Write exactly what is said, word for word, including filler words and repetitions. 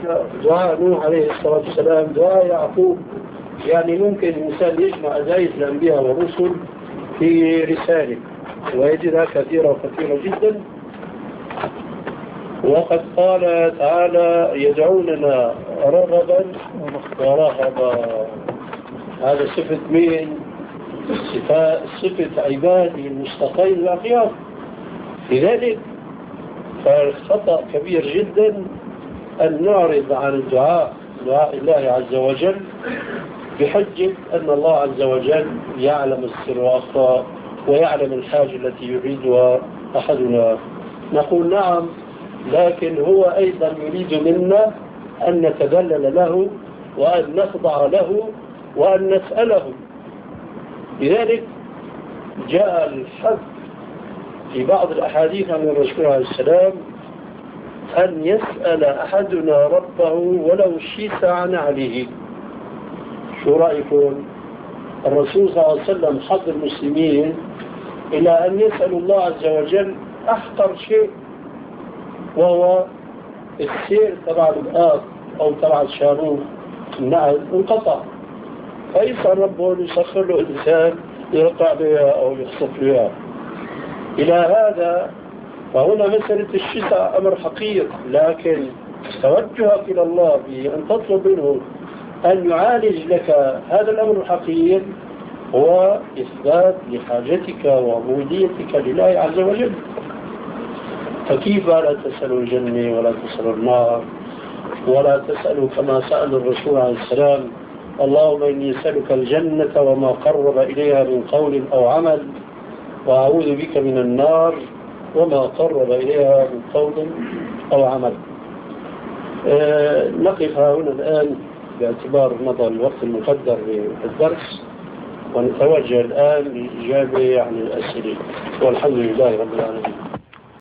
دعاء نوح عليه الصلاة والسلام، دعاء يعقوب. يعني ممكن الإنسان يجمع أدعية الأنبياء والرسل في رسالة ويجدها كثيرة وكثيرة جدا. وقد قال تعالى يدعوننا رغبا ورهبا. هذا صفة مين؟ صفة عبادي المستقيم الأخيار. لذلك فالخطأ كبير جدا أن نعرض عن الدعاء دعاء الله عز وجل بحجة أن الله عز وجل يعلم السر وأخفى ويعلم الحاجة التي يريدها أحدنا. نقول نعم، لكن هو أيضا يريد منا أن نتذلل له وأن نخضع له وأن نسأله. لذلك جاء الحث في بعض الأحاديث عن الرسول عليه السلام أن يسأل أحدنا ربه ولو شيس عن عليه. شو رأيكم؟ الرسول صلى الله عليه وسلم حض المسلمين إلى أن يسألوا الله عز وجل أحقر شيء، وهو السير تبع الآب أو تبع الشارون النعل انقطع، فيسأل ربه أن يسخر له إنسان يرقع بها أو يخصف بها. إلى هذا فهنا مسألة الشفاء أمر حقير، لكن توجهك إلى الله بأن تطلب منه أن يعالج لك هذا الأمر الحقير هو إثبات لحاجتك وعبوديتك لله عز وجل. فكيف لا تسأل الجنة ولا تسأل النار ولا تسأل كما سأل الرسول عليه السلام اللهم إني أسألك الجنة وما قرب إليها من قول أو عمل، وأعوذ بك من النار وما قرب إليها من قول أو عمل. أه نقف هنا الآن باعتبار مضى الوقت المقدر للدرس، ونتوجه الآن للإجابة عن الأسئلة، والحمد لله رب العالمين.